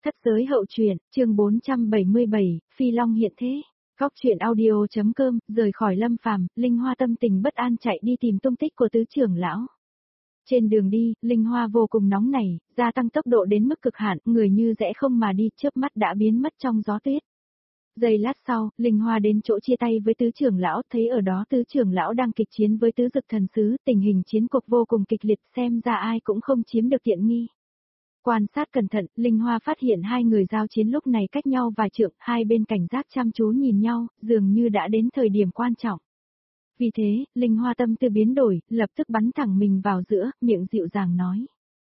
Thất giới hậu truyện, chương 477, Phi Long hiện thế. Góc truyện audio.com, rời khỏi Lâm Phàm, Linh Hoa tâm tình bất an chạy đi tìm tung tích của tứ trưởng lão. Trên đường đi, Linh Hoa vô cùng nóng nảy, gia tăng tốc độ đến mức cực hạn, người như rẽ không mà đi, chớp mắt đã biến mất trong gió tuyết. Giây lát sau, Linh Hoa đến chỗ chia tay với tứ trưởng lão, thấy ở đó tứ trưởng lão đang kịch chiến với tứ dực thần sứ, tình hình chiến cuộc vô cùng kịch liệt, xem ra ai cũng không chiếm được tiện nghi. Quan sát cẩn thận, Linh Hoa phát hiện hai người giao chiến lúc này cách nhau vài trượng, hai bên cảnh giác chăm chú nhìn nhau, dường như đã đến thời điểm quan trọng. Vì thế, Linh Hoa tâm tư biến đổi, lập tức bắn thẳng mình vào giữa, miệng dịu dàng nói.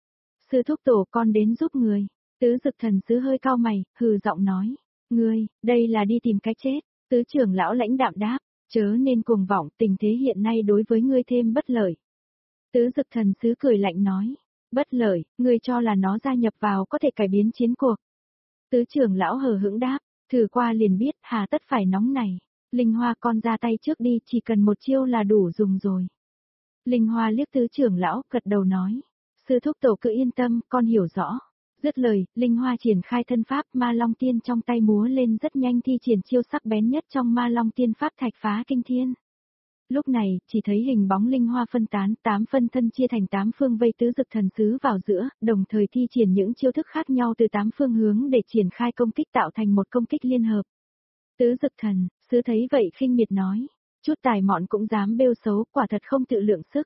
Sư thúc tổ con đến giúp người. Tứ dực thần sứ hơi cau mày, hừ giọng nói. Ngươi, đây là đi tìm cái chết. Tứ trưởng lão lãnh đạm đáp, chớ nên cuồng vọng, tình thế hiện nay đối với ngươi thêm bất lợi. Tứ dực thần sứ cười lạnh nói. Bất lợi, ngươi cho là nó gia nhập vào có thể cải biến chiến cuộc. Tứ trưởng lão hờ hững đáp, thử qua liền biết, hà tất phải nóng này. Linh Hoa con ra tay trước đi, chỉ cần một chiêu là đủ dùng rồi. Linh Hoa liếc tứ trưởng lão, gật đầu nói. Sư thúc tổ cứ yên tâm, con hiểu rõ. Dứt lời, Linh Hoa triển khai thân pháp, ma long tiên trong tay múa lên rất nhanh thi triển chiêu sắc bén nhất trong ma long tiên pháp thạch phá kinh thiên. Lúc này, chỉ thấy hình bóng Linh Hoa phân tán, 8 phân thân chia thành 8 phương vây tứ dực thần sứ vào giữa, đồng thời thi triển những chiêu thức khác nhau từ 8 phương hướng để triển khai công kích tạo thành một công kích liên hợp. Tứ dực thần sứ thấy vậy khinh miệt nói, chút tài mọn cũng dám bêu xấu, quả thật không tự lượng sức.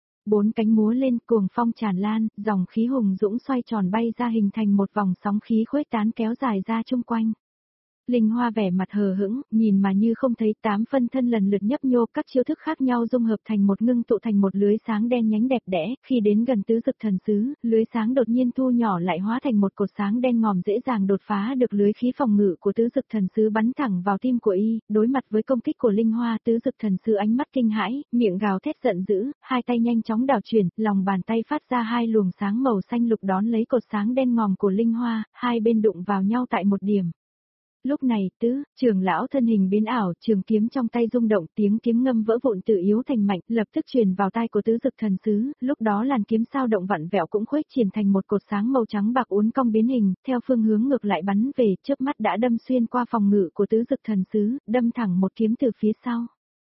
4 cánh múa lên, cuồng phong tràn lan, dòng khí hùng dũng xoay tròn bay ra hình thành một vòng sóng khí khuếch tán kéo dài ra chung quanh. Linh Hoa vẻ mặt hờ hững, nhìn mà như không thấy, 8 phân thân lần lượt nhấp nhô, các chiêu thức khác nhau dung hợp thành một, ngưng tụ thành một lưới sáng đen nhánh đẹp đẽ, khi đến gần tứ dực thần sứ, lưới sáng đột nhiên thu nhỏ lại hóa thành một cột sáng đen ngòm dễ dàng đột phá được lưới khí phòng ngự của tứ dực thần sứ bắn thẳng vào tim của y, đối mặt với công kích của Linh Hoa, tứ dực thần sứ ánh mắt kinh hãi, miệng gào thét giận dữ, hai tay nhanh chóng đảo chuyển, lòng bàn tay phát ra hai luồng sáng màu xanh lục đón lấy cột sáng đen ngòm của Linh Hoa, hai bên đụng vào nhau tại một điểm. Lúc này, tứ trưởng lão thân hình biến ảo, trường kiếm trong tay rung động, tiếng kiếm ngâm vỡ vụn từ yếu thành mạnh, lập tức truyền vào tai của tứ dực thần sứ, lúc đó làn kiếm sao động vặn vẹo cũng khuếch triển thành một cột sáng màu trắng bạc uốn cong biến hình, theo phương hướng ngược lại bắn về, chớp mắt đã đâm xuyên qua phòng ngự của tứ dực thần sứ, đâm thẳng một kiếm từ phía sau.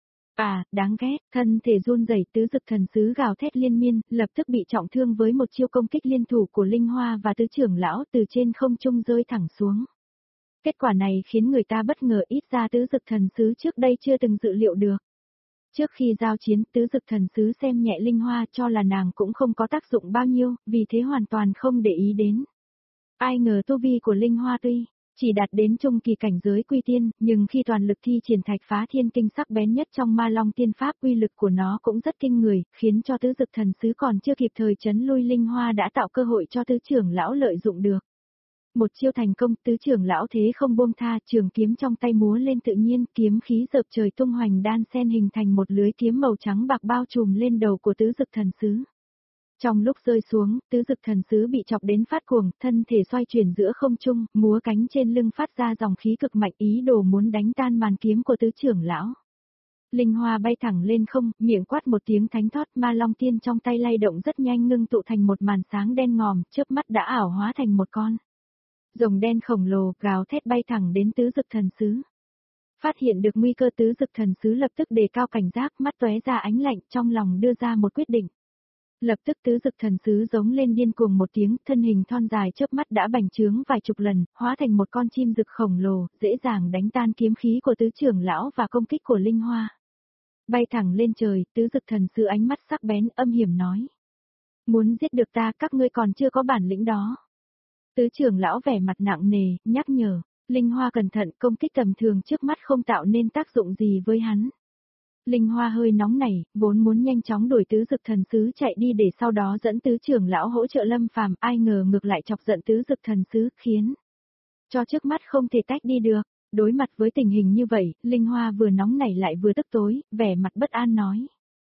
À, đáng ghét, thân thể run rẩy, tứ dực thần sứ gào thét liên miên, lập tức bị trọng thương với một chiêu công kích liên thủ của Linh Hoa và tứ trưởng lão từ trên không trung rơi thẳng xuống. Kết quả này khiến người ta bất ngờ, ít ra tứ dực thần sứ trước đây chưa từng dự liệu được. Trước khi giao chiến, tứ dực thần sứ xem nhẹ Linh Hoa, cho là nàng cũng không có tác dụng bao nhiêu, vì thế hoàn toàn không để ý đến. Ai ngờ tu vi của Linh Hoa tuy chỉ đạt đến trung kỳ cảnh giới quy tiên, nhưng khi toàn lực thi triển thạch phá thiên kinh sắc bén nhất trong ma long tiên pháp, uy lực của nó cũng rất kinh người, khiến cho tứ dực thần sứ còn chưa kịp thời trấn lui Linh Hoa đã tạo cơ hội cho tứ trưởng lão lợi dụng được. Một chiêu thành công, tứ trưởng lão thế không buông tha, trường kiếm trong tay múa lên tự nhiên, kiếm khí dợp trời tung hoành đan xen hình thành một lưới kiếm màu trắng bạc bao trùm lên đầu của tứ dực thần sứ. Trong lúc rơi xuống, tứ dực thần sứ bị chọc đến phát cuồng, thân thể xoay chuyển giữa không trung, múa cánh trên lưng phát ra dòng khí cực mạnh, ý đồ muốn đánh tan màn kiếm của tứ trưởng lão. Linh Hoa bay thẳng lên không, miệng quát một tiếng thánh thoát, ma long tiên trong tay lay động rất nhanh ngưng tụ thành một màn sáng đen ngòm, chớp mắt đã ảo hóa thành một con rồng đen khổng lồ, gào thét bay thẳng đến tứ dực thần sứ. Phát hiện được nguy cơ, tứ dực thần sứ lập tức đề cao cảnh giác, mắt tóe ra ánh lạnh, trong lòng đưa ra một quyết định. Lập tức tứ dực thần sứ giống lên điên cuồng một tiếng, thân hình thon dài chớp mắt đã bành trướng vài chục lần, hóa thành một con chim rực khổng lồ, dễ dàng đánh tan kiếm khí của tứ trưởng lão và công kích của Linh Hoa. Bay thẳng lên trời, tứ dực thần sứ ánh mắt sắc bén, âm hiểm nói. Muốn giết được ta, các ngươi còn chưa có bản lĩnh đó. Tứ trưởng lão vẻ mặt nặng nề, nhắc nhở, Linh Hoa cẩn thận, công kích tầm thường trước mắt không tạo nên tác dụng gì với hắn. Linh Hoa hơi nóng nảy, vốn muốn nhanh chóng đuổi tứ dực thần sứ chạy đi để sau đó dẫn tứ trưởng lão hỗ trợ Lâm Phàm, ai ngờ ngược lại chọc giận tứ dực thần sứ, khiến cho trước mắt không thể tách đi được. Đối mặt với tình hình như vậy, Linh Hoa vừa nóng nảy lại vừa tức tối, vẻ mặt bất an nói.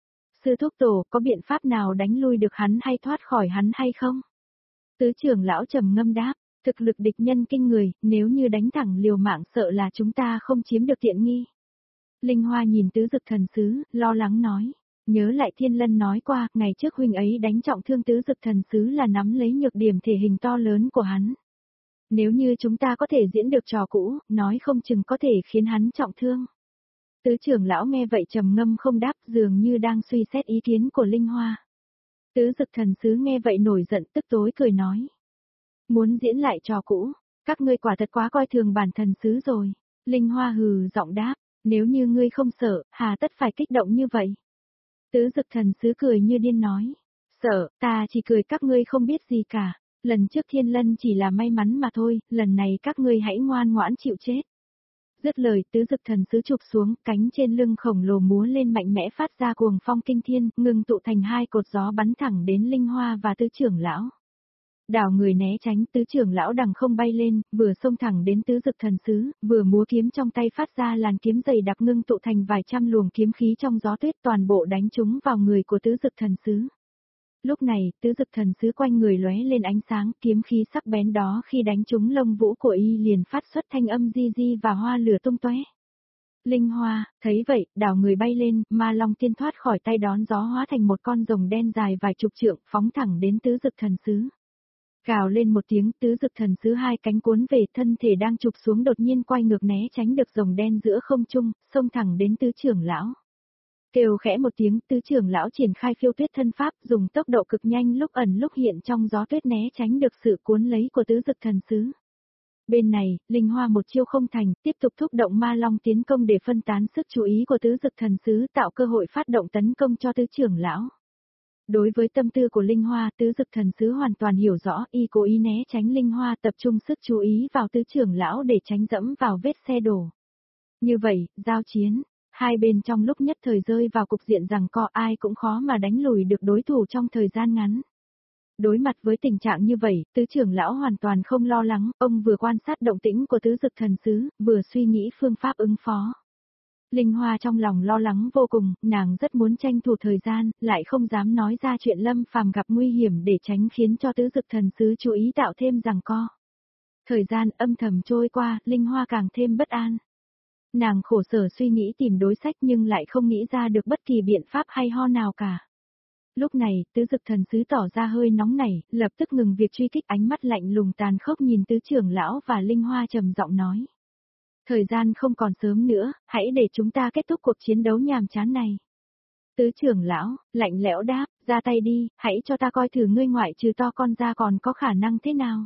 Sư thúc tổ, có biện pháp nào đánh lui được hắn hay thoát khỏi hắn hay không? Tứ trưởng lão trầm ngâm đáp, thực lực địch nhân kinh người, nếu như đánh thẳng liều mạng sợ là chúng ta không chiếm được tiện nghi. Linh Hoa nhìn tứ dực thần sứ, lo lắng nói, nhớ lại Thiên Lân nói qua, ngày trước huynh ấy đánh trọng thương tứ dực thần sứ là nắm lấy nhược điểm thể hình to lớn của hắn. Nếu như chúng ta có thể diễn được trò cũ, nói không chừng có thể khiến hắn trọng thương. Tứ trưởng lão nghe vậy trầm ngâm không đáp, dường như đang suy xét ý kiến của Linh Hoa. Tứ Dực Thần Sứ nghe vậy nổi giận tức tối cười nói. Muốn diễn lại trò cũ, các ngươi quả thật quá coi thường bản thần sứ rồi. Linh Hoa hừ giọng đáp, nếu như ngươi không sợ, hà tất phải kích động như vậy. Tứ Dực Thần Sứ cười như điên nói. Sợ, ta chỉ cười các ngươi không biết gì cả. Lần trước Thiên Lân chỉ là may mắn mà thôi, lần này các ngươi hãy ngoan ngoãn chịu chết. Dứt lời, Tứ Dực Thần Sứ chụp xuống, cánh trên lưng khổng lồ múa lên mạnh mẽ phát ra cuồng phong kinh thiên, ngừng tụ thành hai cột gió bắn thẳng đến Linh Hoa và Tứ trưởng lão. Đảo người né tránh, Tứ trưởng lão đằng không bay lên, vừa xông thẳng đến Tứ Dực Thần Sứ, vừa múa kiếm trong tay phát ra làn kiếm dày đặc ngưng tụ thành vài trăm luồng kiếm khí trong gió tuyết, toàn bộ đánh trúng vào người của Tứ Dực Thần Sứ. Lúc này, Tứ Dực Thần Sứ quanh người lóe lên ánh sáng, kiếm khí sắc bén đó khi đánh trúng lông vũ của y liền phát xuất thanh âm di di và hoa lửa tung tóe. Linh Hoa, thấy vậy, đảo người bay lên, ma long tiên thoát khỏi tay đón gió hóa thành một con rồng đen dài vài chục trượng, phóng thẳng đến Tứ Dực Thần Sứ. Gào lên một tiếng, Tứ Dực Thần Sứ hai cánh cuốn về, thân thể đang chụp xuống đột nhiên quay ngược né tránh được rồng đen giữa không trung, xông thẳng đến Tứ trưởng lão. Kêu khẽ một tiếng, Tứ trưởng lão triển khai phiêu tuyết thân pháp, dùng tốc độ cực nhanh lúc ẩn lúc hiện trong gió tuyết né tránh được sự cuốn lấy của Tứ Dực Thần Sứ. Bên này, Linh Hoa một chiêu không thành, tiếp tục thúc động ma long tiến công để phân tán sức chú ý của Tứ Dực Thần Sứ, tạo cơ hội phát động tấn công cho Tứ trưởng lão. Đối với tâm tư của Linh Hoa, Tứ Dực Thần Sứ hoàn toàn hiểu rõ, y cố ý né tránh Linh Hoa, tập trung sức chú ý vào Tứ trưởng lão để tránh dẫm vào vết xe đổ. Như vậy, giao chiến, hai bên trong lúc nhất thời rơi vào cục diện rằng co, ai cũng khó mà đánh lùi được đối thủ trong thời gian ngắn. Đối mặt với tình trạng như vậy, Tứ trưởng lão hoàn toàn không lo lắng, ông vừa quan sát động tĩnh của Tứ Dực Thần Sứ, vừa suy nghĩ phương pháp ứng phó. Linh Hoa trong lòng lo lắng vô cùng, nàng rất muốn tranh thủ thời gian, lại không dám nói ra chuyện Lâm Phàm gặp nguy hiểm để tránh khiến cho Tứ Dực Thần Sứ chú ý tạo thêm giằng co. Thời gian âm thầm trôi qua, Linh Hoa càng thêm bất an. Nàng khổ sở suy nghĩ tìm đối sách nhưng lại không nghĩ ra được bất kỳ biện pháp hay ho nào cả. Lúc này, Tứ Dực Thần Sứ tỏ ra hơi nóng nảy, lập tức ngừng việc truy kích, ánh mắt lạnh lùng tàn khốc nhìn Tứ trưởng lão và Linh Hoa trầm giọng nói. Thời gian không còn sớm nữa, hãy để chúng ta kết thúc cuộc chiến đấu nhàm chán này. Tứ trưởng lão, lạnh lẽo đáp, ra tay đi, hãy cho ta coi thử ngươi ngoại trừ to con ra còn có khả năng thế nào.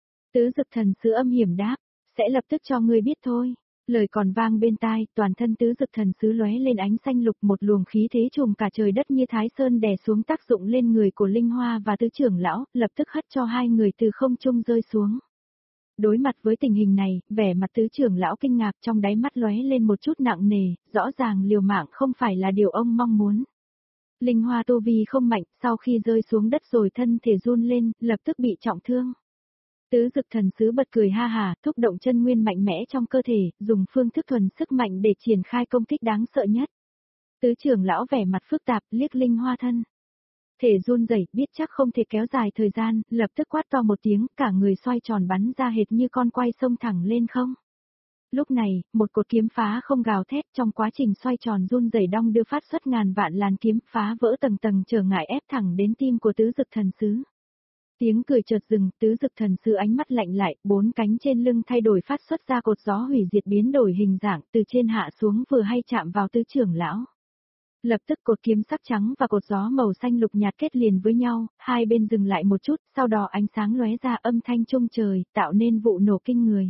Tứ Dực Thần Sứ âm hiểm đáp, sẽ lập tức cho ngươi biết thôi. Lời còn vang bên tai, toàn thân Tứ Dực Thần Sứ lóe lên ánh xanh lục, một luồng khí thế trùm cả trời đất như Thái Sơn đè xuống tác dụng lên người của Linh Hoa và Tứ trưởng lão, lập tức hất cho hai người từ không trung rơi xuống. Đối mặt với tình hình này, vẻ mặt Tứ trưởng lão kinh ngạc, trong đáy mắt lóe lên một chút nặng nề, rõ ràng liều mạng không phải là điều ông mong muốn. Linh Hoa tu vi không mạnh, sau khi rơi xuống đất rồi thân thể run lên, lập tức bị trọng thương. Tứ Dực Thần Sứ bật cười ha hà, thúc động chân nguyên mạnh mẽ trong cơ thể, dùng phương thức thuần sức mạnh để triển khai công kích đáng sợ nhất. Tứ trưởng lão vẻ mặt phức tạp, liếc Linh Hoa thân thể run rẩy, biết chắc không thể kéo dài thời gian, lập tức quát to một tiếng, cả người xoay tròn bắn ra hệt như con quay xông thẳng lên không. Lúc này, một cột kiếm phá không gào thét, trong quá trình xoay tròn run rẩy đong đưa phát xuất ngàn vạn làn kiếm phá vỡ tầng tầng trở ngại ép thẳng đến tim của Tứ Dực Thần Sứ. Tiếng cười chợt dừng, Tứ Dực Thần Sứ ánh mắt lạnh lại, bốn cánh trên lưng thay đổi phát xuất ra cột gió hủy diệt biến đổi hình dạng, từ trên hạ xuống vừa hay chạm vào Tứ trưởng lão. Lập tức cột kiếm sắc trắng và cột gió màu xanh lục nhạt kết liền với nhau, hai bên dừng lại một chút, sau đó ánh sáng lóe ra âm thanh trung trời, tạo nên vụ nổ kinh người.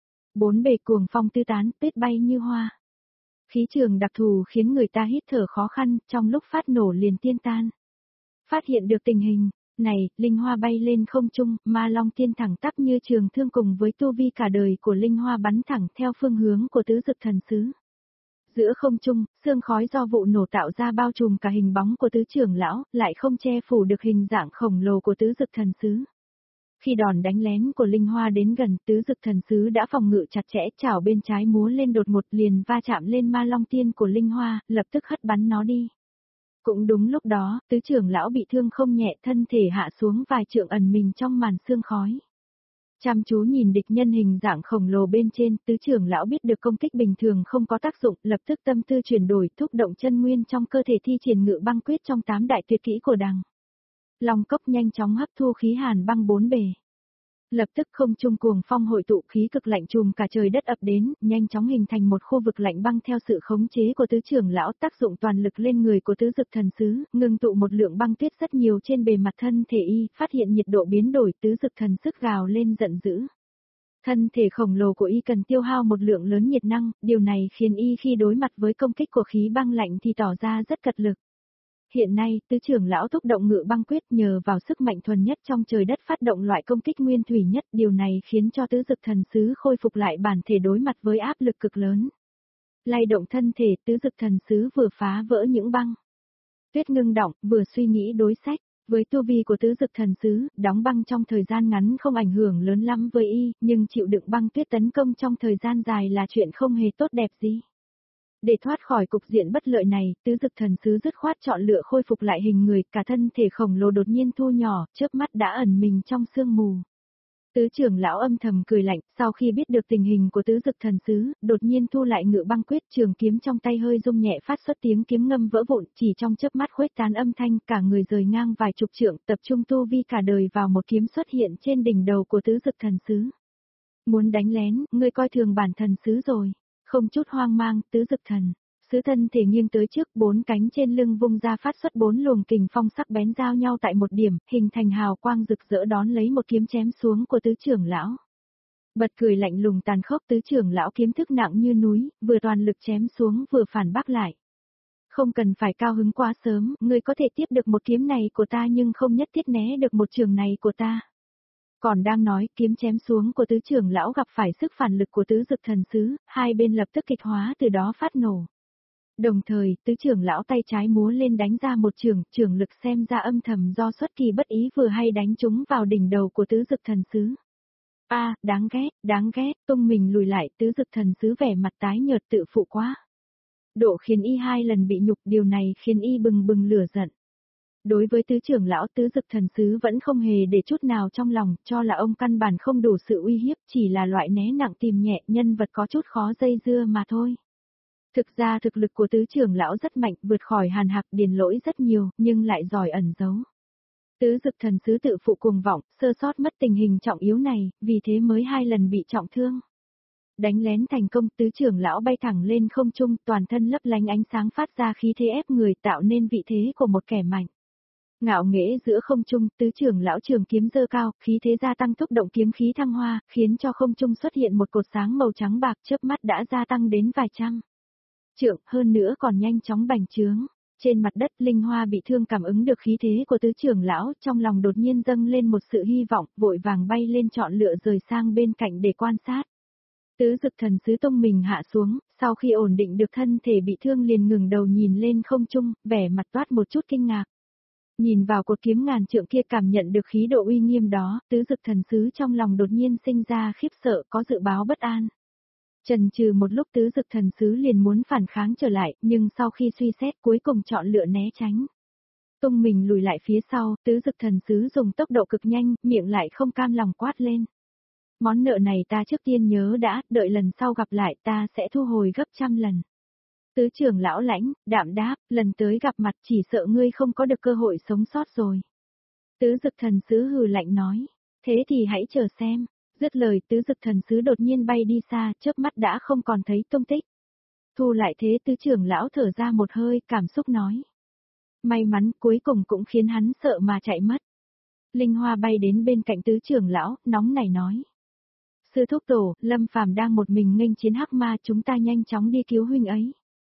Bốn bề cuồng phong tứ tán, tuyết bay như hoa. Khí trường đặc thù khiến người ta hít thở khó khăn, trong lúc phát nổ liền tiên tan. Phát hiện được tình hình này, Linh Hoa bay lên không trung, ma long tiên thẳng tắp như trường thương cùng với tu vi cả đời của Linh Hoa bắn thẳng theo phương hướng của Tứ Dực Thần Sứ. Giữa không trung, sương khói do vụ nổ tạo ra bao trùm cả hình bóng của Tứ trưởng lão, lại không che phủ được hình dạng khổng lồ của Tứ Dực Thần Sứ. Khi đòn đánh lén của Linh Hoa đến gần, Tứ Dực Thần Sứ đã phòng ngự chặt chẽ, chảo bên trái múa lên đột ngột liền va chạm lên ma long tiên của Linh Hoa, lập tức hất bắn nó đi. Cũng đúng lúc đó, Tứ trưởng lão bị thương không nhẹ, thân thể hạ xuống vài trượng ẩn mình trong màn sương khói. Chăm chú nhìn địch nhân hình dạng khổng lồ bên trên, Tứ trưởng lão biết được công kích bình thường không có tác dụng, lập tức tâm tư chuyển đổi, thúc động chân nguyên trong cơ thể thi triển Ngự Băng Quyết trong 8 đại tuyệt kỹ của đằng. Long cốc nhanh chóng hấp thu khí hàn băng bốn bề. Lập tức không trung cuồng phong hội tụ khí cực lạnh trùm cả trời đất ập đến, nhanh chóng hình thành một khu vực lạnh băng theo sự khống chế của tứ trưởng lão tác dụng toàn lực lên người của tứ dực thần sứ, ngưng tụ một lượng băng tuyết rất nhiều trên bề mặt thân thể y, phát hiện nhiệt độ biến đổi tứ dực thần sức gào lên giận dữ. Thân thể khổng lồ của y cần tiêu hao một lượng lớn nhiệt năng, điều này khiến y khi đối mặt với công kích của khí băng lạnh thì tỏ ra rất cật lực. Hiện nay, tứ trưởng lão thúc động ngự băng quyết nhờ vào sức mạnh thuần nhất trong trời đất phát động loại công kích nguyên thủy nhất, điều này khiến cho tứ dực thần sứ khôi phục lại bản thể đối mặt với áp lực cực lớn. Lay động thân thể, tứ dực thần sứ vừa phá vỡ những băng tuyết ngưng đọng, vừa suy nghĩ đối sách. Với tu vi của tứ dực thần sứ, đóng băng trong thời gian ngắn không ảnh hưởng lớn lắm với y, nhưng chịu đựng băng tuyết tấn công trong thời gian dài là chuyện không hề tốt đẹp gì. Để thoát khỏi cục diện bất lợi này, tứ dực thần sứ dứt khoát chọn lựa khôi phục lại hình người, cả thân thể khổng lồ đột nhiên thu nhỏ, chớp mắt đã ẩn mình trong sương mù. Tứ trưởng lão âm thầm cười lạnh, sau khi biết được tình hình của tứ dực thần sứ, đột nhiên thu lại ngự băng quyết, trường kiếm trong tay hơi rung nhẹ phát xuất tiếng kiếm ngâm vỡ vụn, chỉ trong chớp mắt khuếch tán âm thanh, cả người rời ngang vài chục trượng, tập trung tu vi cả đời vào một kiếm xuất hiện trên đỉnh đầu của tứ dực thần sứ. Muốn đánh lén, ngươi coi thường bản thần sứ rồi. Không chút hoang mang, tứ dực thần sứ thân thể nghiêng tới trước, bốn cánh trên lưng vung ra phát xuất bốn luồng kình phong sắc bén giao nhau tại một điểm, hình thành hào quang rực rỡ đón lấy một kiếm chém xuống của tứ trưởng lão. Bật cười lạnh lùng tàn khốc, tứ trưởng lão kiếm thức nặng như núi, vừa toàn lực chém xuống vừa phản bác lại. Không cần phải cao hứng quá sớm, ngươi có thể tiếp được một kiếm này của ta nhưng không nhất thiết né được một trường này của ta. Còn đang nói, kiếm chém xuống của tứ trưởng lão gặp phải sức phản lực của tứ dực thần sứ, hai bên lập tức kịch hóa từ đó phát nổ. Đồng thời, tứ trưởng lão tay trái múa lên đánh ra một trường lực xem ra âm thầm do xuất kỳ bất ý vừa hay đánh trúng vào đỉnh đầu của tứ dực thần sứ. Đáng ghét, tung mình lùi lại, tứ dực thần sứ vẻ mặt tái nhợt tự phụ quá. Độ khiến y hai lần bị nhục, điều này khiến y bừng bừng lửa giận. Đối với tứ trưởng lão, tứ dực thần sứ vẫn không hề để chút nào trong lòng, cho là ông căn bản không đủ sự uy hiếp, chỉ là loại né nặng tìm nhẹ, nhân vật có chút khó dây dưa mà thôi. Thực ra thực lực của tứ trưởng lão rất mạnh, vượt khỏi Hàn Hạc Điền Lỗi rất nhiều, nhưng lại giỏi ẩn giấu. Tứ dực thần sứ tự phụ cuồng vọng, sơ sót mất tình hình trọng yếu này, vì thế mới hai lần bị trọng thương. Đánh lén thành công, tứ trưởng lão bay thẳng lên không trung, toàn thân lấp lánh ánh sáng phát ra khí thế ép người, tạo nên vị thế của một kẻ mạnh. Ngạo nghễ giữa không trung, tứ trưởng lão trường kiếm giơ cao, khí thế gia tăng thúc động kiếm khí thăng hoa, khiến cho không trung xuất hiện một cột sáng màu trắng bạc, chớp mắt đã gia tăng đến vài trăm trượng, hơn nữa còn nhanh chóng bành trướng. Trên mặt đất, Linh Hoa bị thương cảm ứng được khí thế của tứ trưởng lão, trong lòng đột nhiên dâng lên một sự hy vọng, vội vàng bay lên chọn lựa rời sang bên cạnh để quan sát. Tứ dực thần sứ tung mình hạ xuống, sau khi ổn định được thân thể bị thương liền ngừng đầu nhìn lên không trung, vẻ mặt toát một chút kinh ngạc. Nhìn vào cột kiếm ngàn trượng kia cảm nhận được khí độ uy nghiêm đó, tứ dực thần sứ trong lòng đột nhiên sinh ra khiếp sợ, có dự báo bất an. Chần chừ một lúc tứ dực thần sứ liền muốn phản kháng trở lại, nhưng sau khi suy xét cuối cùng chọn lựa né tránh. Tung mình lùi lại phía sau, tứ dực thần sứ dùng tốc độ cực nhanh, miệng lại không cam lòng quát lên. Món nợ này ta trước tiên nhớ đã, đợi lần sau gặp lại ta sẽ thu hồi gấp trăm lần. Tứ trưởng lão lãnh, đạm đáp, lần tới gặp mặt chỉ sợ ngươi không có được cơ hội sống sót rồi. Tứ dực thần sứ hừ lạnh nói, thế thì hãy chờ xem. Dứt lời tứ dực thần sứ đột nhiên bay đi xa, chớp mắt đã không còn thấy tung tích. Thu lại thế tứ trưởng lão thở ra một hơi, cảm xúc nói. May mắn cuối cùng cũng khiến hắn sợ mà chạy mất. Linh Hoa bay đến bên cạnh tứ trưởng lão, nóng nảy nói. Sư thúc tổ, Lâm Phàm đang một mình nghênh chiến hắc ma, chúng ta nhanh chóng đi cứu huynh ấy.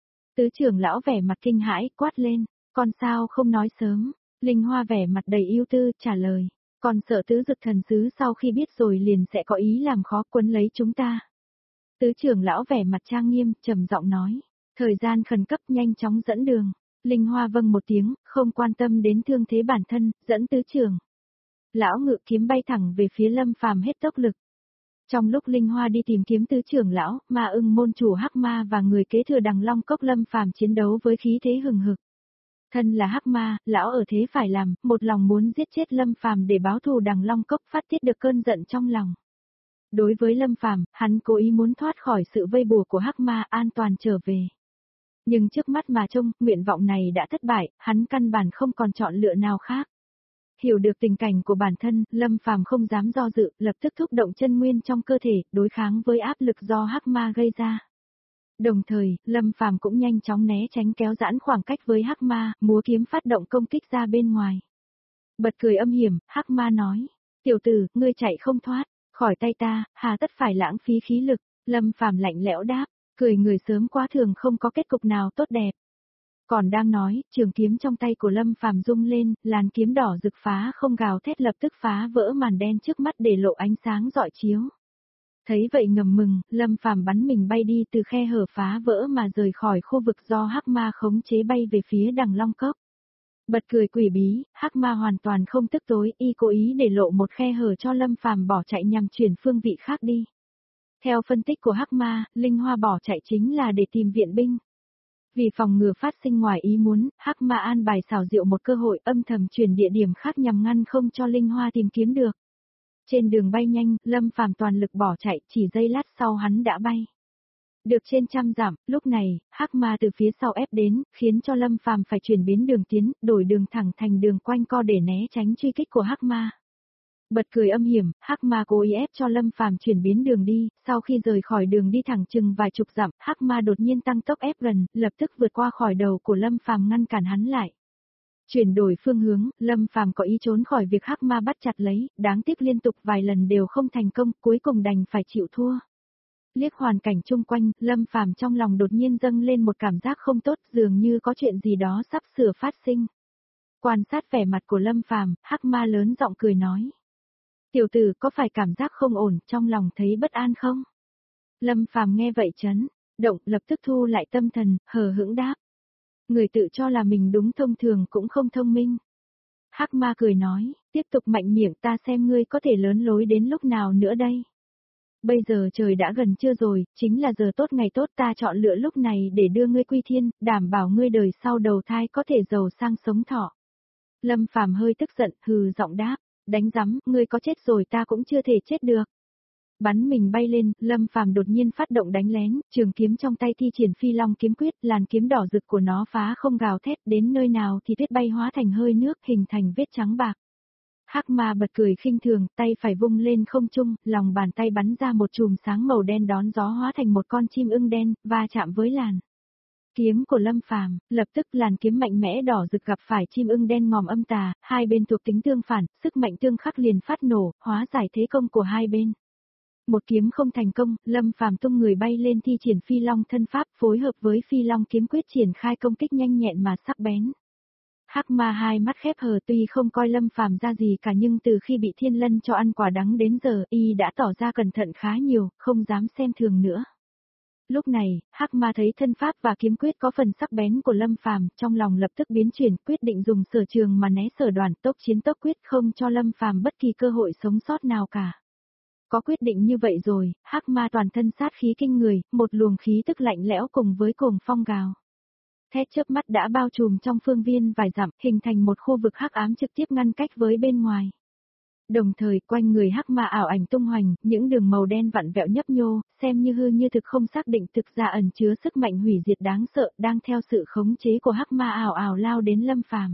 Tứ trưởng lão vẻ mặt kinh hãi, quát lên, con sao không nói sớm. Linh Hoa vẻ mặt đầy ưu tư, trả lời. Còn sợ tứ dực thần sứ sau khi biết rồi liền sẽ có ý làm khó quấn lấy chúng ta. Tứ trưởng lão vẻ mặt trang nghiêm, trầm giọng nói. Thời gian khẩn cấp nhanh chóng dẫn đường. Linh Hoa vâng một tiếng, không quan tâm đến thương thế bản thân, dẫn tứ trưởng. Lão ngự kiếm bay thẳng về phía Lâm Phàm hết tốc lực. Trong lúc Linh Hoa đi tìm kiếm tứ trưởng lão, Ma Ưng môn chủ hắc ma và người kế thừa Đằng Long Cốc Lâm Phàm chiến đấu với khí thế hừng hực. Thân là hắc ma, lão ở thế phải làm, một lòng muốn giết chết Lâm Phàm để báo thù Đằng Long Cốc phát tiết được cơn giận trong lòng. Đối với Lâm Phàm, hắn cố ý muốn thoát khỏi sự vây bùa của hắc ma an toàn trở về. Nhưng trước mắt mà trông, nguyện vọng này đã thất bại, hắn căn bản không còn chọn lựa nào khác. Hiểu được tình cảnh của bản thân, Lâm Phàm không dám do dự, lập tức thúc động chân nguyên trong cơ thể, đối kháng với áp lực do hắc ma gây ra. Đồng thời, Lâm Phàm cũng nhanh chóng né tránh kéo giãn khoảng cách với hắc ma, múa kiếm phát động công kích ra bên ngoài. Bật cười âm hiểm, hắc ma nói, tiểu tử, ngươi chạy không thoát, khỏi tay ta, hà tất phải lãng phí khí lực. Lâm Phàm lạnh lẽo đáp, cười người sớm quá thường không có kết cục nào tốt đẹp. Còn đang nói, trường kiếm trong tay của Lâm Phàm rung lên, làn kiếm đỏ rực phá không gào thét lập tức phá vỡ màn đen trước mắt để lộ ánh sáng rọi chiếu. Thấy vậy ngầm mừng, Lâm Phàm bắn mình bay đi từ khe hở phá vỡ mà rời khỏi khu vực do hắc ma khống chế bay về phía đằng Long Cốc. Bật cười quỷ bí, hắc ma hoàn toàn không tức tối, y cố ý để lộ một khe hở cho Lâm Phàm bỏ chạy nhằm chuyển phương vị khác đi. Theo phân tích của hắc ma, Linh Hoa bỏ chạy chính là để tìm viện binh. Vì phòng ngừa phát sinh ngoài ý muốn, hắc ma an bài xảo diệu một cơ hội âm thầm chuyển địa điểm khác nhằm ngăn không cho Linh Hoa tìm kiếm được. Trên đường bay nhanh, Lâm Phàm toàn lực bỏ chạy, chỉ giây lát sau hắn đã bay. Được trên trăm dặm, lúc này, hắc ma từ phía sau ép đến, khiến cho Lâm Phàm phải chuyển biến đường tiến, đổi đường thẳng thành đường quanh co để né tránh truy kích của hắc ma. Bật cười âm hiểm, hắc ma cố ý ép cho Lâm Phàm chuyển biến đường đi, sau khi rời khỏi đường đi thẳng chừng vài chục dặm, hắc ma đột nhiên tăng tốc ép gần, lập tức vượt qua khỏi đầu của Lâm Phàm ngăn cản hắn lại. Chuyển đổi phương hướng, Lâm Phàm có ý trốn khỏi việc hắc ma bắt chặt lấy, đáng tiếc liên tục vài lần đều không thành công, cuối cùng đành phải chịu thua. Liếc hoàn cảnh chung quanh, Lâm Phàm trong lòng đột nhiên dâng lên một cảm giác không tốt, dường như có chuyện gì đó sắp sửa phát sinh. Quan sát vẻ mặt của Lâm Phàm, hắc ma lớn giọng cười nói: "Tiểu tử, có phải cảm giác không ổn, trong lòng thấy bất an không?" Lâm Phàm nghe vậy chấn động, lập tức thu lại tâm thần, hờ hững đáp: "Người tự cho là mình đúng thông thường cũng không thông minh." Hắc ma cười nói: "Tiếp tục mạnh miệng, ta xem ngươi có thể lớn lối đến lúc nào nữa đây. Bây giờ trời đã gần trưa rồi, chính là giờ tốt ngày tốt, ta chọn lựa lúc này để đưa ngươi quy thiên, đảm bảo ngươi đời sau đầu thai có thể giàu sang sống thọ." Lâm Phàm hơi tức giận, hừ giọng đáp: "Đánh rắm, ngươi có chết rồi ta cũng chưa thể chết được." Bắn mình bay lên, Lâm Phàm đột nhiên phát động đánh lén, trường kiếm trong tay thi triển Phi Long kiếm quyết, làn kiếm đỏ rực của nó phá không gào thét, đến nơi nào thì tuyết bay hóa thành hơi nước, hình thành vết trắng bạc. Hắc ma bật cười khinh thường, tay phải vung lên không trung, lòng bàn tay bắn ra một chùm sáng màu đen đón gió hóa thành một con chim ưng đen, va chạm với làn kiếm của Lâm Phàm, lập tức làn kiếm mạnh mẽ đỏ rực gặp phải chim ưng đen ngòm âm tà, hai bên thuộc tính tương phản, sức mạnh tương khắc liền phát nổ, hóa giải thế công của hai bên. Một kiếm không thành công, Lâm Phàm tung người bay lên thi triển Phi Long thân pháp, phối hợp với Phi Long kiếm quyết triển khai công kích nhanh nhẹn mà sắc bén. Hắc ma hai mắt khép hờ, tuy không coi Lâm Phàm ra gì cả nhưng từ khi bị Thiên Lân cho ăn quả đắng đến giờ, y đã tỏ ra cẩn thận khá nhiều, không dám xem thường nữa. Lúc này, hắc ma thấy thân pháp và kiếm quyết có phần sắc bén của Lâm Phàm, trong lòng lập tức biến chuyển, quyết định dùng sở trường mà né sở đoàn, tốc chiến tốc quyết, không cho Lâm Phàm bất kỳ cơ hội sống sót nào cả. Có quyết định như vậy rồi, hắc ma toàn thân sát khí kinh người, một luồng khí tức lạnh lẽo cùng với cuồng phong gào thét chớp mắt đã bao trùm trong phương viên vài dặm, hình thành một khu vực hắc ám trực tiếp ngăn cách với bên ngoài. Đồng thời, quanh người hắc ma ảo ảnh tung hoành, những đường màu đen vặn vẹo nhấp nhô, xem như hư như thực không xác định, thực ra ẩn chứa sức mạnh hủy diệt đáng sợ, đang theo sự khống chế của hắc ma ảo ảo lao đến Lâm Phàm.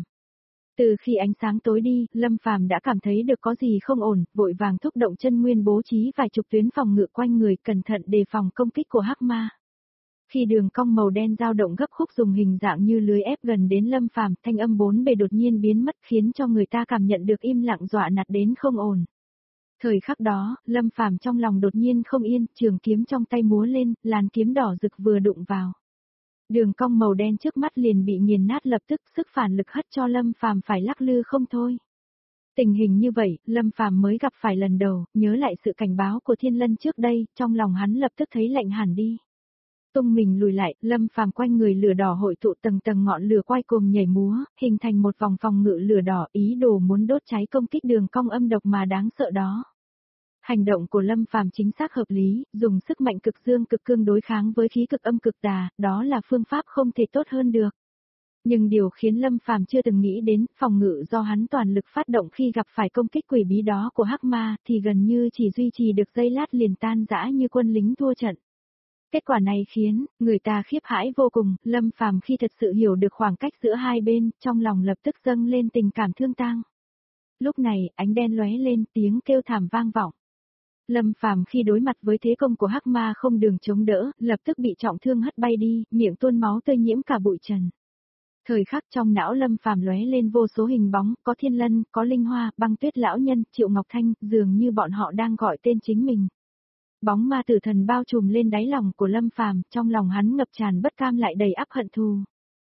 Từ khi ánh sáng tối đi, Lâm Phàm đã cảm thấy được có gì không ổn, vội vàng thúc động chân nguyên bố trí vài chục tuyến phòng ngự quanh người, cẩn thận đề phòng công kích của hắc ma. Khi đường cong màu đen dao động gấp khúc dùng hình dạng như lưới ép gần đến Lâm Phàm, thanh âm bốn bề đột nhiên biến mất, khiến cho người ta cảm nhận được im lặng dọa nạt đến không ổn. Thời khắc đó, Lâm Phàm trong lòng đột nhiên không yên, trường kiếm trong tay múa lên, làn kiếm đỏ rực vừa đụng vào. Đường cong màu đen trước mắt liền bị nghiền nát, lập tức sức phản lực hất cho Lâm Phàm phải lắc lư không thôi. Tình hình như vậy, Lâm Phàm mới gặp phải lần đầu, nhớ lại sự cảnh báo của Thiên Lân trước đây, trong lòng hắn lập tức thấy lạnh hẳn đi. Tung mình lùi lại, Lâm Phàm quanh người lửa đỏ hội tụ tầng tầng ngọn lửa quay cuồng nhảy múa, hình thành một vòng phòng ngự lửa đỏ, ý đồ muốn đốt cháy công kích đường cong âm độc mà đáng sợ đó. Hành động của Lâm Phàm chính xác hợp lý, dùng sức mạnh cực dương cực cương đối kháng với khí cực âm cực tà, đó là phương pháp không thể tốt hơn được. Nhưng điều khiến Lâm Phàm chưa từng nghĩ đến, phòng ngự do hắn toàn lực phát động khi gặp phải công kích quỷ bí đó của hắc ma, thì gần như chỉ duy trì được giây lát liền tan rã như quân lính thua trận. Kết quả này khiến người ta khiếp hãi vô cùng, Lâm Phàm khi thật sự hiểu được khoảng cách giữa hai bên, trong lòng lập tức dâng lên tình cảm thương tang. Lúc này, ánh đen lóe lên, tiếng kêu thảm vang vọng. Lâm Phàm khi đối mặt với thế công của Hắc Ma không đường chống đỡ, lập tức bị trọng thương hất bay đi, miệng tuôn máu tươi nhiễm cả bụi trần. Thời khắc trong não Lâm Phàm lóe lên vô số hình bóng, có Thiên Lân, có Linh Hoa, Băng Tuyết lão nhân, Triệu Ngọc Thanh, dường như bọn họ đang gọi tên chính mình. Bóng ma tử thần bao trùm lên đáy lòng của Lâm Phàm, trong lòng hắn ngập tràn bất cam lại đầy áp hận thù.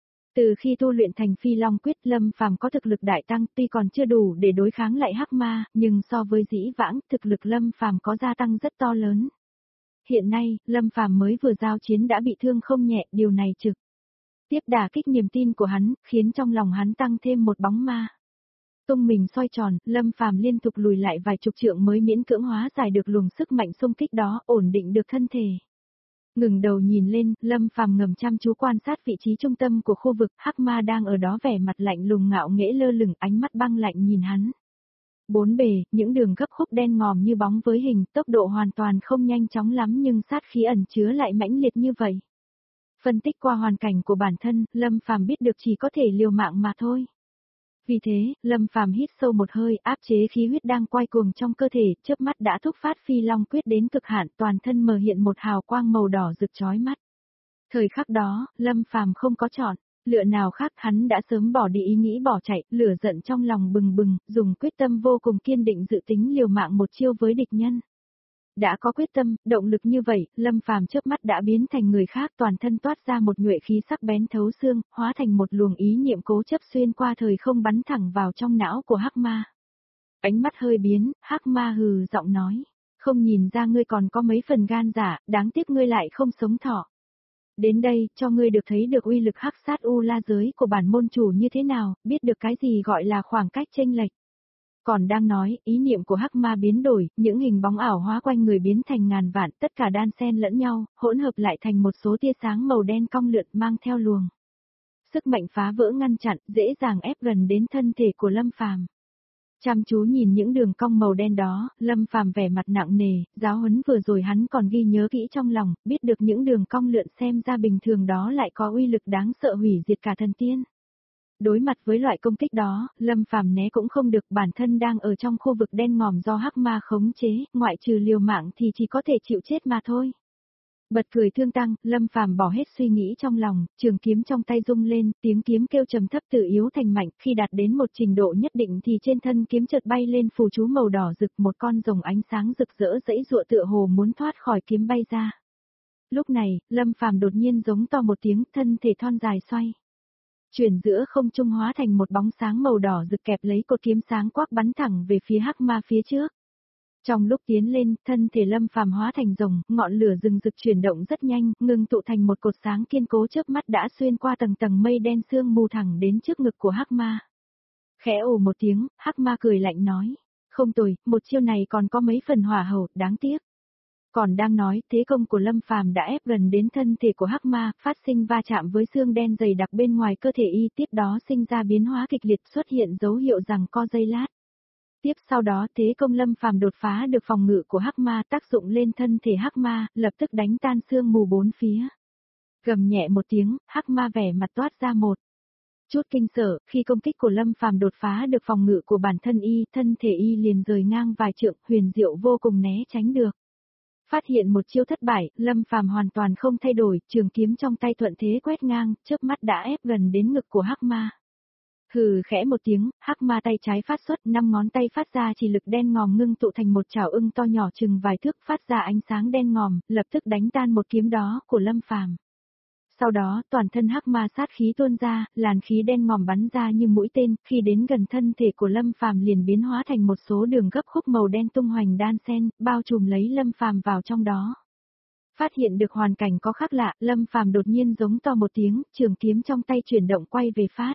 Từ khi tu luyện thành Phi Long Quyết, Lâm Phàm có thực lực đại tăng, tuy còn chưa đủ để đối kháng lại Hắc Ma, nhưng so với dĩ vãng, thực lực Lâm Phàm có gia tăng rất to lớn. Hiện nay, Lâm Phàm mới vừa giao chiến đã bị thương không nhẹ, điều này trực tiếp đả kích niềm tin của hắn, khiến trong lòng hắn tăng thêm một bóng ma. Tung mình xoay tròn, Lâm Phàm liên tục lùi lại vài chục trượng mới miễn cưỡng hóa giải được luồng sức mạnh xung kích đó, ổn định được thân thể. Ngừng đầu nhìn lên, Lâm Phàm ngầm chăm chú quan sát vị trí trung tâm của khu vực, Hắc Ma đang ở đó vẻ mặt lạnh lùng ngạo nghễ lơ lửng, ánh mắt băng lạnh nhìn hắn. Bốn bề, những đường gấp khúc đen ngòm như bóng với hình, tốc độ hoàn toàn không nhanh chóng lắm nhưng sát khí ẩn chứa lại mãnh liệt như vậy. Phân tích qua hoàn cảnh của bản thân, Lâm Phàm biết được chỉ có thể liều mạng mà thôi. Vì thế, Lâm Phàm hít sâu một hơi, áp chế khí huyết đang quay cuồng trong cơ thể, chớp mắt đã thúc phát Phi Long Quyết đến cực hạn, toàn thân mờ hiện một hào quang màu đỏ rực chói mắt. Thời khắc đó, Lâm Phàm không có chọn lựa nào khác, hắn đã sớm bỏ đi ý nghĩ bỏ chạy, lửa giận trong lòng bừng bừng, dùng quyết tâm vô cùng kiên định dự tính liều mạng một chiêu với địch nhân. Đã có quyết tâm, động lực như vậy, Lâm Phàm chớp mắt đã biến thành người khác, toàn thân toát ra một nhuệ khí sắc bén thấu xương, hóa thành một luồng ý niệm cố chấp xuyên qua thời không bắn thẳng vào trong não của Hắc Ma. Ánh mắt hơi biến, Hắc Ma hừ giọng nói, không nhìn ra ngươi còn có mấy phần gan dạ, đáng tiếc ngươi lại không sống thọ. Đến đây, cho ngươi được thấy được uy lực hắc sát u la giới của bản môn chủ như thế nào, biết được cái gì gọi là khoảng cách chênh lệch. Còn đang nói, ý niệm của Hắc Ma biến đổi, những hình bóng ảo hóa quanh người biến thành ngàn vạn, tất cả đan xen lẫn nhau, hỗn hợp lại thành một số tia sáng màu đen cong lượn mang theo luồng sức mạnh phá vỡ ngăn chặn, dễ dàng ép gần đến thân thể của Lâm Phàm. Chăm chú nhìn những đường cong màu đen đó, Lâm Phàm vẻ mặt nặng nề, giáo huấn vừa rồi hắn còn ghi nhớ kỹ trong lòng, biết được những đường cong lượn xem ra bình thường đó lại có uy lực đáng sợ hủy diệt cả thần tiên. Đối mặt với loại công kích đó, Lâm Phàm né cũng không được, bản thân đang ở trong khu vực đen ngòm do Hắc Ma khống chế, ngoại trừ liều mạng thì chỉ có thể chịu chết mà thôi. Bật cười thương tăng, Lâm Phàm bỏ hết suy nghĩ trong lòng, trường kiếm trong tay rung lên, tiếng kiếm kêu trầm thấp từ yếu thành mạnh, khi đạt đến một trình độ nhất định thì trên thân kiếm chợt bay lên phù chú màu đỏ rực, một con rồng ánh sáng rực rỡ giãy giụa tựa hồ muốn thoát khỏi kiếm bay ra. Lúc này, Lâm Phàm đột nhiên giống to một tiếng, thân thể thon dài xoay chuyển giữa không trung hóa thành một bóng sáng màu đỏ rực kẹp lấy cột kiếm sáng quắc bắn thẳng về phía Hắc Ma phía trước. Trong lúc tiến lên, thân thể Lâm Phàm hóa thành rồng, ngọn lửa rừng rực chuyển động rất nhanh, ngưng tụ thành một cột sáng kiên cố, chớp mắt đã xuyên qua tầng tầng mây đen sương mù thẳng đến trước ngực của Hắc Ma. Khẽ ồ một tiếng, Hắc Ma cười lạnh nói, không tồi, một chiêu này còn có mấy phần hỏa hậu, đáng tiếc. Còn đang nói, thế công của Lâm Phàm đã ép gần đến thân thể của Hắc Ma, phát sinh va chạm với xương đen dày đặc bên ngoài cơ thể y, tiếp đó sinh ra biến hóa kịch liệt, xuất hiện dấu hiệu rằng co giây lát. Tiếp sau đó thế công Lâm Phàm đột phá được phòng ngự của Hắc Ma, tác dụng lên thân thể Hắc Ma, lập tức đánh tan sương mù bốn phía. Gầm nhẹ một tiếng, Hắc Ma vẻ mặt toát ra một chút kinh sợ, khi công kích của Lâm Phàm đột phá được phòng ngự của bản thân y, thân thể y liền rời ngang vài trượng, huyền diệu vô cùng né tránh được. Phát hiện một chiêu thất bại, Lâm Phàm hoàn toàn không thay đổi, trường kiếm trong tay thuận thế quét ngang, chớp mắt đã ép gần đến ngực của Hắc Ma. Hừ khẽ một tiếng, Hắc Ma tay trái phát xuất, 5 ngón tay phát ra chỉ lực đen ngòm ngưng tụ thành một chảo ưng to nhỏ chừng vài thước, phát ra ánh sáng đen ngòm, lập tức đánh tan một kiếm đó của Lâm Phàm. Sau đó, toàn thân Hắc Ma sát khí tuôn ra, làn khí đen ngòm bắn ra như mũi tên, khi đến gần thân thể của Lâm Phàm liền biến hóa thành một số đường gấp khúc màu đen tung hoành đan xen, bao trùm lấy Lâm Phàm vào trong đó. Phát hiện được hoàn cảnh có khác lạ, Lâm Phàm đột nhiên giống to một tiếng, trường kiếm trong tay chuyển động quay về phát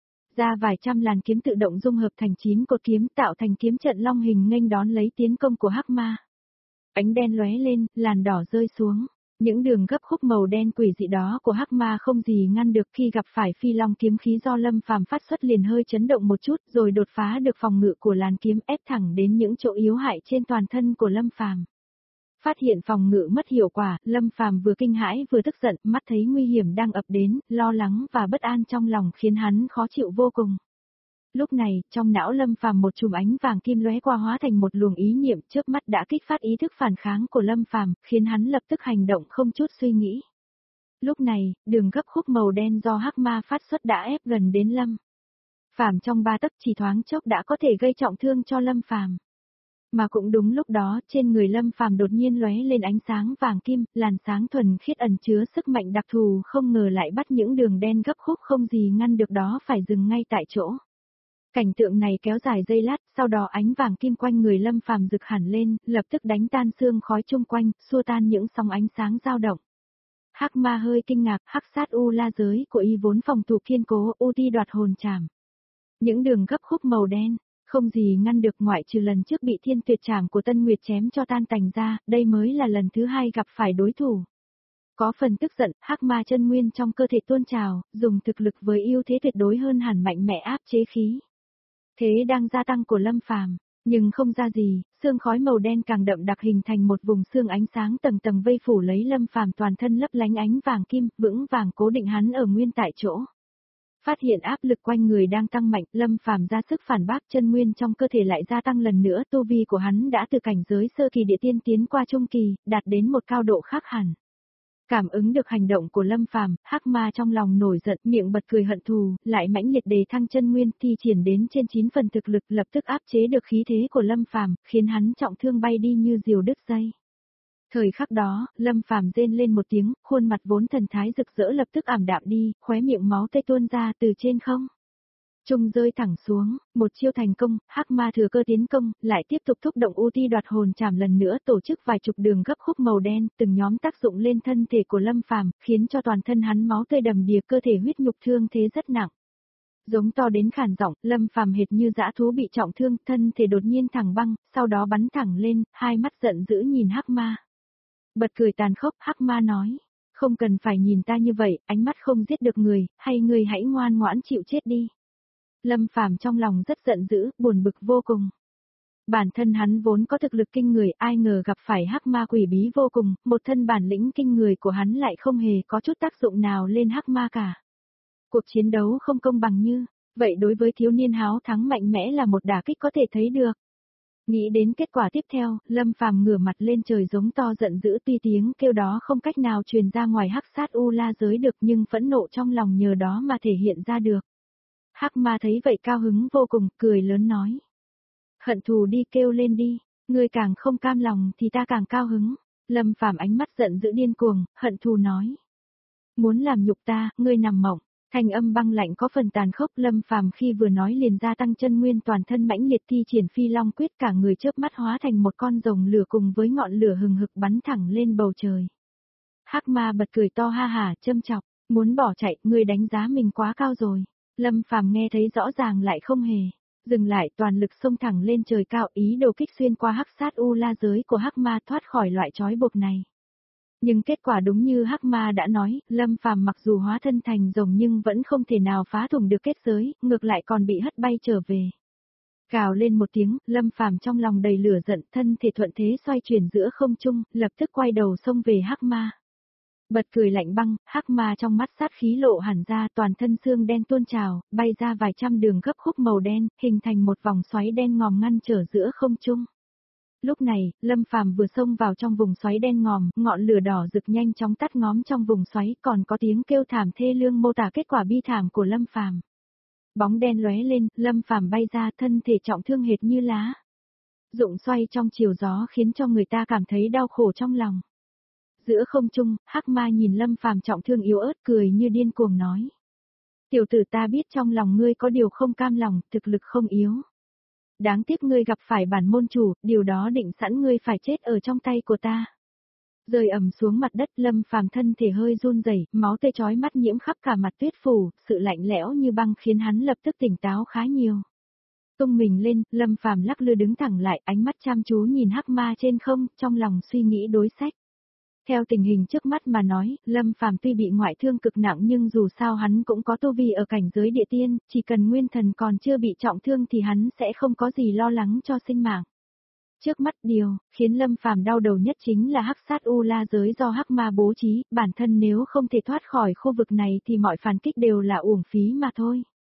ra vài trăm làn kiếm tự động dung hợp thành 9 cột kiếm, tạo thành kiếm trận long hình nghênh đón lấy tiến công của Hắc Ma. Ánh đen lóe lên, làn đỏ rơi xuống. Những đường gấp khúc màu đen quỷ dị đó của Hắc Ma không gì ngăn được, khi gặp phải phi long kiếm khí do Lâm Phàm phát xuất liền hơi chấn động một chút, rồi đột phá được phòng ngự của làn kiếm, ép thẳng đến những chỗ yếu hại trên toàn thân của Lâm Phàm. Phát hiện phòng ngự mất hiệu quả, Lâm Phàm vừa kinh hãi vừa tức giận, mắt thấy nguy hiểm đang ập đến, lo lắng và bất an trong lòng khiến hắn khó chịu vô cùng. Lúc này, trong não Lâm Phàm một chùm ánh vàng kim lóe qua hóa thành một luồng ý niệm, chớp mắt đã kích phát ý thức phản kháng của Lâm Phàm, khiến hắn lập tức hành động không chút suy nghĩ. Lúc này, đường gấp khúc màu đen do hắc ma phát xuất đã ép gần đến Lâm Phàm trong 3 tấc, chỉ thoáng chốc đã có thể gây trọng thương cho Lâm Phàm. Mà cũng đúng lúc đó, trên người Lâm Phàm đột nhiên lóe lên ánh sáng vàng kim, làn sáng thuần khiết ẩn chứa sức mạnh đặc thù, không ngờ lại bắt những đường đen gấp khúc không gì ngăn được đó phải dừng ngay tại chỗ. Cảnh tượng này kéo dài giây lát, sau đó ánh vàng kim quanh người Lâm Phàm rực hẳn lên, lập tức đánh tan sương khói chung quanh, xua tan những sóng ánh sáng dao động. Hắc ma hơi kinh ngạc, hắc sát u la giới của y vốn phòng thủ kiên cố, u ti đoạt hồn trảm. Những đường gấp khúc màu đen, không gì ngăn được ngoại trừ lần trước bị thiên tuyệt trảm của Tân Nguyệt chém cho tan tành ra, đây mới là lần thứ 2 gặp phải đối thủ. Có phần tức giận, hắc ma chân nguyên trong cơ thể tuôn trào, dùng thực lực với ưu thế tuyệt đối hơn hẳn mạnh mẽ áp chế khí thế đang gia tăng của Lâm Phàm, nhưng không ra gì, sương khói màu đen càng đậm đặc hình thành một vùng sương ánh sáng tầng tầng vây phủ lấy Lâm Phàm, toàn thân lấp lánh ánh vàng kim, vững vàng cố định hắn ở nguyên tại chỗ. Phát hiện áp lực quanh người đang tăng mạnh, Lâm Phàm ra sức phản bác, chân nguyên trong cơ thể lại gia tăng lần nữa, tu vi của hắn đã từ cảnh giới sơ kỳ địa tiên tiến qua trung kỳ, đạt đến một cao độ khác hẳn. Cảm ứng được hành động của Lâm Phàm, hắc ma trong lòng nổi giận, miệng bật cười hận thù, lại mãnh liệt đề thăng chân nguyên, thi triển đến trên 9 phần thực lực, lập tức áp chế được khí thế của Lâm Phàm, khiến hắn trọng thương bay đi như diều đứt dây. Thời khắc đó, Lâm Phàm rên lên một tiếng, khuôn mặt vốn thần thái rực rỡ lập tức ảm đạm đi, khóe miệng máu tươi tuôn ra từ trên không trung rơi thẳng xuống, một chiêu thành công, hắc ma thừa cơ tiến công, lại tiếp tục thúc động u ti đoạt hồn trảm lần nữa, tổ chức vài chục đường gấp khúc màu đen, từng nhóm tác dụng lên thân thể của Lâm Phàm, khiến cho toàn thân hắn máu tươi đầm đìa, cơ thể huyết nhục thương thế rất nặng. Giống to đến khàn giọng, Lâm Phàm hệt như dã thú bị trọng thương, thân thể đột nhiên thẳng băng, sau đó bắn thẳng lên, hai mắt giận dữ nhìn hắc ma. Bật cười tàn khốc, hắc ma nói, không cần phải nhìn ta như vậy, ánh mắt không giết được người, hay người hãy ngoan ngoãn chịu chết đi. Lâm Phàm trong lòng rất giận dữ, buồn bực vô cùng. Bản thân hắn vốn có thực lực kinh người, ai ngờ gặp phải hắc ma quỷ bí vô cùng, một thân bản lĩnh kinh người của hắn lại không hề có chút tác dụng nào lên hắc ma cả. Cuộc chiến đấu không công bằng như vậy đối với thiếu niên háo thắng mạnh mẽ là một đả kích có thể thấy được. Nghĩ đến kết quả tiếp theo, Lâm Phàm ngửa mặt lên trời giống to giận dữ, tuy tiếng kêu đó không cách nào truyền ra ngoài hắc sát u la giới được, nhưng phẫn nộ trong lòng nhờ đó mà thể hiện ra được. Hắc ma thấy vậy cao hứng vô cùng, cười lớn nói. Hận thù đi, kêu lên đi, ngươi càng không cam lòng thì ta càng cao hứng. Lâm Phàm ánh mắt giận dữ điên cuồng, hận thù nói. Muốn làm nhục ta, ngươi nằm mộng. Thanh âm băng lạnh có phần tàn khốc, Lâm Phàm khi vừa nói liền gia tăng chân nguyên, toàn thân mãnh liệt thi triển Phi Long quyết, cả người chớp mắt hóa thành một con rồng lửa cùng với ngọn lửa hừng hực bắn thẳng lên bầu trời. Hắc ma bật cười to ha hả, châm chọc, muốn bỏ chạy, ngươi đánh giá mình quá cao rồi. Lâm Phàm nghe thấy rõ ràng lại không hề dừng lại, toàn lực xông thẳng lên trời cao, ý đồ kích xuyên qua hắc sát u la giới của hắc ma, thoát khỏi loại trói buộc này. Nhưng kết quả đúng như hắc ma đã nói, Lâm Phàm mặc dù hóa thân thành rồng nhưng vẫn không thể nào phá thủng được kết giới, ngược lại còn bị hất bay trở về. Gào lên một tiếng, Lâm Phàm trong lòng đầy lửa giận, thân thể thuận thế xoay chuyển giữa không trung, lập tức quay đầu xông về hắc ma. Bật cười lạnh băng, hắc ma trong mắt sát khí lộ hẳn ra, toàn thân xương đen tuôn trào, bay ra vài trăm đường gấp khúc màu đen, hình thành một vòng xoáy đen ngòm ngăn trở giữa không trung. Lúc này, Lâm Phàm vừa xông vào trong vùng xoáy đen ngòm, ngọn lửa đỏ rực nhanh chóng tắt ngóm trong vùng xoáy, còn có tiếng kêu thảm thê lương mô tả kết quả bi thảm của Lâm Phàm. Bóng đen lóe lên, Lâm Phàm bay ra, thân thể trọng thương hệt như lá rụng xoay trong chiều gió, khiến cho người ta cảm thấy đau khổ trong lòng. Giữa không trung, hắc ma nhìn Lâm Phàm trọng thương yếu ớt, cười như điên cuồng nói. Tiểu tử, ta biết trong lòng ngươi có điều không cam lòng, thực lực không yếu. Đáng tiếc ngươi gặp phải bản môn chủ, điều đó định sẵn ngươi phải chết ở trong tay của ta. Rơi ầm xuống mặt đất, Lâm Phàm thân thể hơi run rẩy, máu tươi chói mắt nhiễm khắp cả mặt tuyết phủ, sự lạnh lẽo như băng khiến hắn lập tức tỉnh táo khá nhiều. Tung mình lên, Lâm Phàm lắc lư đứng thẳng lại, ánh mắt chăm chú nhìn hắc ma trên không, trong lòng suy nghĩ đối sách. Theo tình hình trước mắt mà nói, Lâm Phàm tuy bị ngoại thương cực nặng nhưng dù sao hắn cũng có tu vi ở cảnh giới địa tiên, chỉ cần nguyên thần còn chưa bị trọng thương thì hắn sẽ không có gì lo lắng cho sinh mạng. Trước mắt điều khiến Lâm Phàm đau đầu nhất chính là hắc sát u la giới do hắc ma bố trí, bản thân nếu không thể thoát khỏi khu vực này thì mọi phản kích đều là uổng phí mà thôi.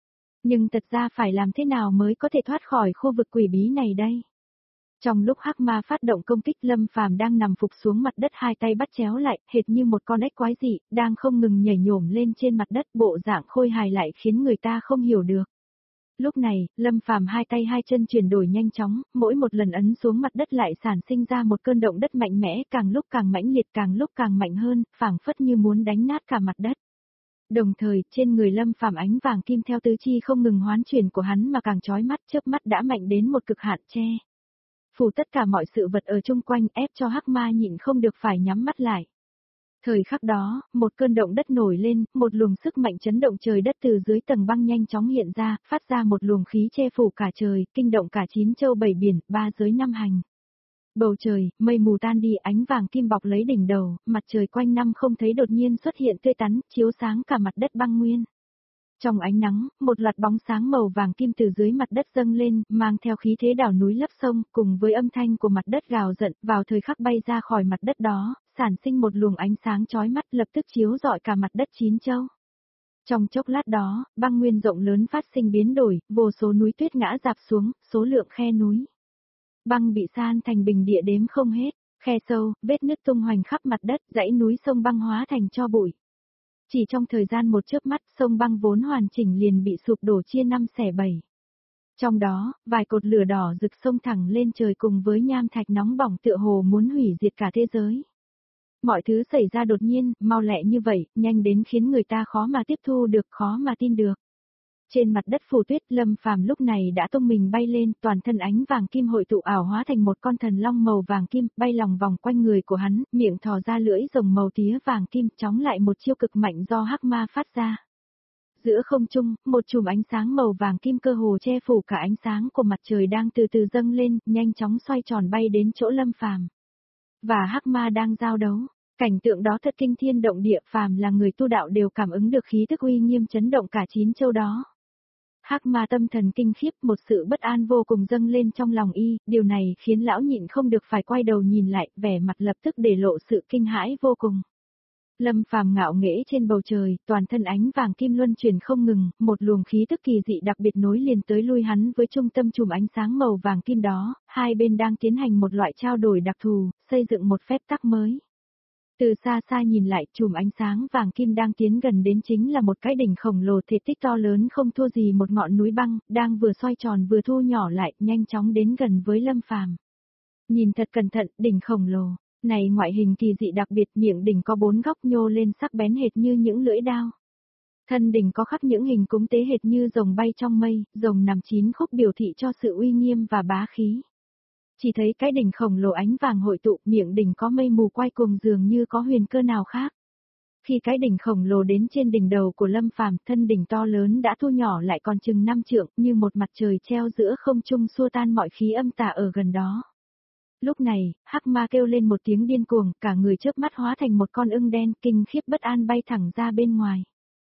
Nhưng thật ra phải làm thế nào mới có thể thoát khỏi khu vực quỷ bí này đây? Trong lúc hắc ma phát động công kích, Lâm Phàm đang nằm phục xuống mặt đất, hai tay bắt chéo lại, hệt như một con ếch quái dị, đang không ngừng nhảy nhổm lên trên mặt đất, bộ dạng khôi hài lại khiến người ta không hiểu được. Lúc này, Lâm Phàm hai tay hai chân chuyển đổi nhanh chóng, mỗi một lần ấn xuống mặt đất lại sản sinh ra một cơn động đất mạnh mẽ, càng lúc càng mãnh liệt, càng lúc càng mạnh hơn, phảng phất như muốn đánh nát cả mặt đất. Đồng thời, trên người Lâm Phàm ánh vàng kim theo tứ chi không ngừng hoán chuyển của hắn mà càng chói mắt, chớp mắt đã mạnh đến một cực hạn che phủ tất cả mọi sự vật ở chung quanh, ép cho hắc ma nhịn không được phải nhắm mắt lại. Thời khắc đó, một cơn động đất nổi lên, một luồng sức mạnh chấn động trời đất từ dưới tầng băng nhanh chóng hiện ra, phát ra một luồng khí che phủ cả trời, kinh động cả 9 châu 7 biển, 3 giới 5 hành. Bầu trời, mây mù tan đi, ánh vàng kim bọc lấy đỉnh đầu, mặt trời quanh năm không thấy đột nhiên xuất hiện tươi tắn, chiếu sáng cả mặt đất băng nguyên. Trong ánh nắng, một loạt bóng sáng màu vàng kim từ dưới mặt đất dâng lên, mang theo khí thế đảo núi lấp sông, cùng với âm thanh của mặt đất gào giận, vào thời khắc bay ra khỏi mặt đất đó, sản sinh một luồng ánh sáng chói mắt lập tức chiếu rọi cả mặt đất 9 châu. Trong chốc lát đó, băng nguyên rộng lớn phát sinh biến đổi, vô số núi tuyết ngã rạp xuống, số lượng khe núi băng bị san thành bình địa đếm không hết, khe sâu, vết nứt tung hoành khắp mặt đất, dãy núi sông băng hóa thành tro bụi. Chỉ trong thời gian một chớp mắt, sông băng vốn hoàn chỉnh liền bị sụp đổ chia 5 xẻ 7. Trong đó, vài cột lửa đỏ rực sông thẳng lên trời cùng với nham thạch nóng bỏng tựa hồ muốn hủy diệt cả thế giới. Mọi thứ xảy ra đột nhiên, mau lẹ như vậy, nhanh đến khiến người ta khó mà tiếp thu được, khó mà tin được. Trên mặt đất phủ tuyết, Lâm Phàm lúc này đã tung mình bay lên, toàn thân ánh vàng kim hội tụ ảo hóa thành một con thần long màu vàng kim, bay lòng vòng quanh người của hắn, miệng thò ra lưỡi rồng màu tía vàng kim, chóng lại một chiêu cực mạnh do hắc ma phát ra. Giữa không trung, một chùm ánh sáng màu vàng kim cơ hồ che phủ cả ánh sáng của mặt trời đang từ từ dâng lên, nhanh chóng xoay tròn bay đến chỗ Lâm Phàm. Và hắc ma đang giao đấu. Cảnh tượng đó thật kinh thiên động địa, phàm là người tu đạo đều cảm ứng được khí tức uy nghiêm chấn động cả 9 châu đó. Hắc ma tâm thần kinh khiếp, một sự bất an vô cùng dâng lên trong lòng y, điều này khiến lão nhịn không được phải quay đầu nhìn lại, vẻ mặt lập tức để lộ sự kinh hãi vô cùng. Lâm Phàm ngạo nghễ trên bầu trời, toàn thân ánh vàng kim luân chuyển không ngừng, một luồng khí tức kỳ dị đặc biệt nối liền tới lui hắn với trung tâm chùm ánh sáng màu vàng kim đó, hai bên đang tiến hành một loại trao đổi đặc thù, xây dựng một phép tắc mới. Từ xa xa nhìn lại, chùm ánh sáng vàng kim đang tiến gần đến chính là một cái đỉnh khổng lồ thể tích to lớn không thua gì một ngọn núi băng, đang vừa xoay tròn vừa thu nhỏ lại, nhanh chóng đến gần với Lâm Phàm. Nhìn thật cẩn thận, đỉnh khổng lồ này ngoại hình kỳ dị đặc biệt, miệng đỉnh có 4 góc nhô lên sắc bén hệt như những lưỡi đao. Thân đỉnh có khắc những hình cúng tế hệt như rồng bay trong mây, rồng nằm 9 khúc biểu thị cho sự uy nghiêm và bá khí. Chỉ thấy cái đỉnh khổng lồ ánh vàng hội tụ, miệng đỉnh có mây mù quay cuồng dường như có huyền cơ nào khác. Khi cái đỉnh khổng lồ đến trên đỉnh đầu của Lâm Phàm, thân đỉnh to lớn đã thu nhỏ lại còn chừng 5 trượng, như một mặt trời treo giữa không trung xua tan mọi khí âm tà ở gần đó. Lúc này, hắc ma kêu lên một tiếng điên cuồng, cả người chớp mắt hóa thành một con ưng đen, kinh khiếp bất an bay thẳng ra bên ngoài.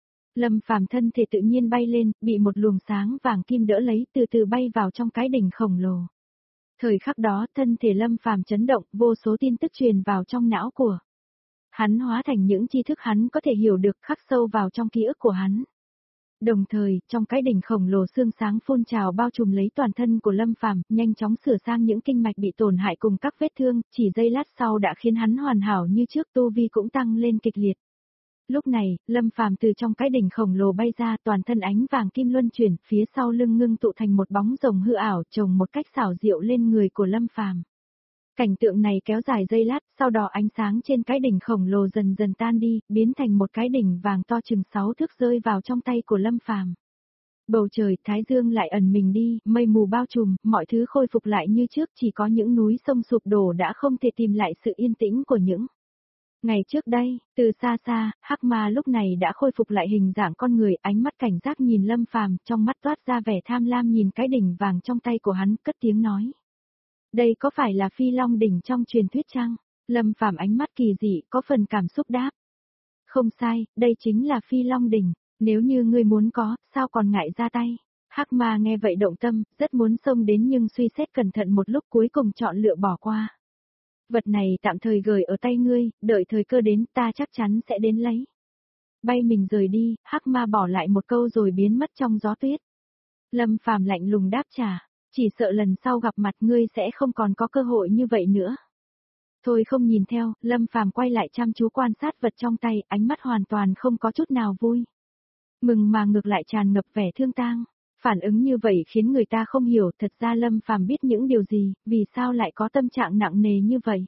Lâm Phàm thân thể tự nhiên bay lên, bị một luồng sáng vàng kim đỡ lấy, từ từ bay vào trong cái đỉnh khổng lồ. Thời khắc đó, thân thể Lâm Phàm chấn động, vô số tin tức truyền vào trong não của hắn, hóa thành những tri thức hắn có thể hiểu được, khắc sâu vào trong ký ức của hắn. Đồng thời, trong cái đỉnh khổng lồ sương sáng phun trào bao trùm lấy toàn thân của Lâm Phàm, nhanh chóng sửa sang những kinh mạch bị tổn hại cùng các vết thương, chỉ giây lát sau đã khiến hắn hoàn hảo như trước, tu vi cũng tăng lên kịch liệt. Lúc này, Lâm Phàm từ trong cái đỉnh khổng lồ bay ra, toàn thân ánh vàng kim luân chuyển, phía sau lưng ngưng tụ thành một bóng rồng hư ảo, chồng một cách xảo diệu lên người của Lâm Phàm. Cảnh tượng này kéo dài giây lát, sau đó ánh sáng trên cái đỉnh khổng lồ dần dần tan đi, biến thành một cái đỉnh vàng to chừng 6 thước rơi vào trong tay của Lâm Phàm. Bầu trời, thái dương lại ẩn mình đi, mây mù bao trùm, mọi thứ khôi phục lại như trước, chỉ có những núi sông sụp đổ đã không thể tìm lại sự yên tĩnh của những ngày trước đây. Từ xa xa, hắc ma lúc này đã khôi phục lại hình dạng con người, ánh mắt cảnh giác nhìn Lâm Phàm, trong mắt toát ra vẻ tham lam nhìn cái đỉnh vàng trong tay của hắn, cất tiếng nói. Đây có phải là Phi Long đỉnh trong truyền thuyết chăng? Lâm Phàm ánh mắt kỳ dị, có phần cảm xúc đáp. Không sai, đây chính là Phi Long đỉnh, nếu như ngươi muốn có, sao còn ngại ra tay? Hắc ma nghe vậy động tâm, rất muốn xông đến nhưng suy xét cẩn thận một lúc cuối cùng chọn lựa bỏ qua. Vật này tạm thời gửi ở tay ngươi, đợi thời cơ đến ta chắc chắn sẽ đến lấy. Bay mình rời đi, hắc ma bỏ lại một câu rồi biến mất trong gió tuyết. Lâm Phàm lạnh lùng đáp trả, chỉ sợ lần sau gặp mặt ngươi sẽ không còn có cơ hội như vậy nữa. Thôi không nhìn theo, Lâm Phàm quay lại chăm chú quan sát vật trong tay, ánh mắt hoàn toàn không có chút nào vui. Mừng mà ngược lại tràn ngập vẻ thương tang. Phản ứng như vậy khiến người ta không hiểu, thật ra Lâm Phàm biết những điều gì, vì sao lại có tâm trạng nặng nề như vậy.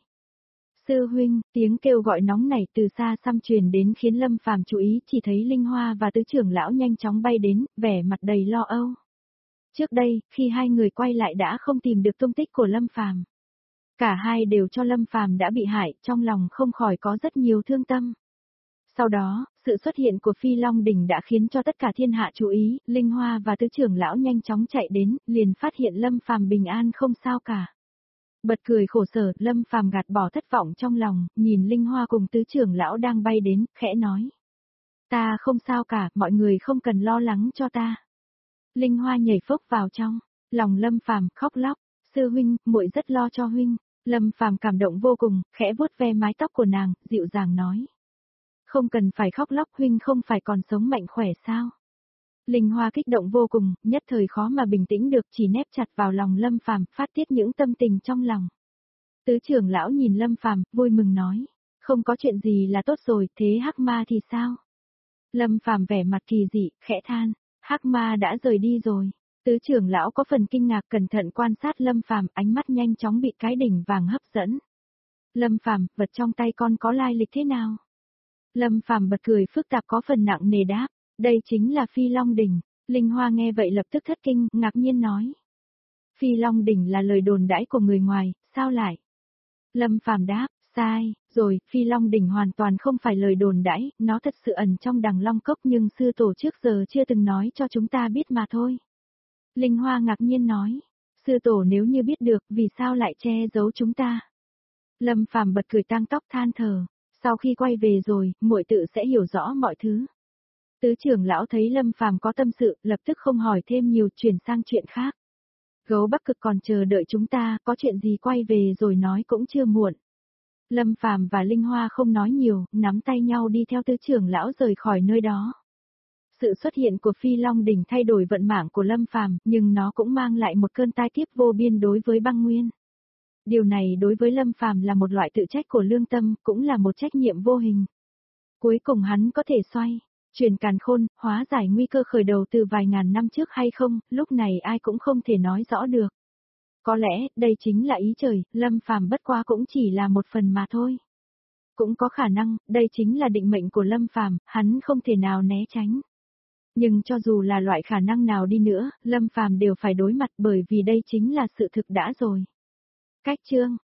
Sư huynh, tiếng kêu gọi nóng nảy từ xa xăm truyền đến khiến Lâm Phàm chú ý, chỉ thấy Linh Hoa và tứ trưởng lão nhanh chóng bay đến, vẻ mặt đầy lo âu. Trước đây, khi hai người quay lại đã không tìm được tung tích của Lâm Phàm. Cả hai đều cho Lâm Phàm đã bị hại, trong lòng không khỏi có rất nhiều thương tâm. Sau đó, sự xuất hiện của Phi Long Đỉnh đã khiến cho tất cả thiên hạ chú ý, Linh Hoa và tứ trưởng lão nhanh chóng chạy đến, liền phát hiện Lâm Phàm bình an không sao cả. Bật cười khổ sở, Lâm Phàm gạt bỏ thất vọng trong lòng, nhìn Linh Hoa cùng tứ trưởng lão đang bay đến, khẽ nói. Ta không sao cả, mọi người không cần lo lắng cho ta. Linh Hoa nhảy phốc vào trong, lòng Lâm Phàm khóc lóc, sư huynh, muội rất lo cho huynh. Lâm Phàm cảm động vô cùng, khẽ vuốt ve mái tóc của nàng, dịu dàng nói. Không cần phải khóc lóc, huynh không phải còn sống mạnh khỏe sao? Linh Hoa kích động vô cùng, nhất thời khó mà bình tĩnh được, chỉ nép chặt vào lòng Lâm Phàm, phát tiết những tâm tình trong lòng. Tứ trưởng lão nhìn Lâm Phàm, vui mừng nói, không có chuyện gì là tốt rồi, thế Hắc Ma thì sao? Lâm Phàm vẻ mặt kỳ dị, khẽ than, Hắc Ma đã rời đi rồi. Tứ trưởng lão có phần kinh ngạc, cẩn thận quan sát Lâm Phàm, ánh mắt nhanh chóng bị cái đỉnh vàng hấp dẫn. Lâm Phàm, vật trong tay con có lai lịch thế nào? Lâm Phàm bật cười phức tạp có phần nặng nề đáp, đây chính là Phi Long Đỉnh. Linh Hoa nghe vậy lập tức thất kinh, ngạc nhiên nói. Phi Long Đỉnh là lời đồn đãi của người ngoài, sao lại? Lâm Phàm đáp, sai, rồi, Phi Long Đỉnh hoàn toàn không phải lời đồn đãi, nó thật sự ẩn trong đằng Long Cốc nhưng sư tổ trước giờ chưa từng nói cho chúng ta biết mà thôi. Linh Hoa ngạc nhiên nói, sư tổ nếu như biết được, vì sao lại che giấu chúng ta? Lâm Phàm bật cười tang tóc than thở, sau khi quay về rồi, muội tự sẽ hiểu rõ mọi thứ. Tứ trưởng lão thấy Lâm Phàm có tâm sự, lập tức không hỏi thêm nhiều, chuyển sang chuyện khác. Gấu Bắc Cực còn chờ đợi chúng ta, có chuyện gì quay về rồi nói cũng chưa muộn. Lâm Phàm và Linh Hoa không nói nhiều, nắm tay nhau đi theo tứ trưởng lão rời khỏi nơi đó. Sự xuất hiện của Phi Long Đỉnh thay đổi vận mạng của Lâm Phàm, nhưng nó cũng mang lại một cơn tai kiếp vô biên đối với băng nguyên. Điều này đối với Lâm Phàm là một loại tự trách của lương tâm, cũng là một trách nhiệm vô hình. Cuối cùng hắn có thể chuyển càn khôn, hóa giải nguy cơ khởi đầu từ vài ngàn năm trước hay không, lúc này ai cũng không thể nói rõ được. Có lẽ, đây chính là ý trời, Lâm Phàm bất quá cũng chỉ là một phần mà thôi. Cũng có khả năng, đây chính là định mệnh của Lâm Phàm, hắn không thể nào né tránh. Nhưng cho dù là loại khả năng nào đi nữa, Lâm Phàm đều phải đối mặt bởi vì đây chính là sự thực đã rồi. Cách chương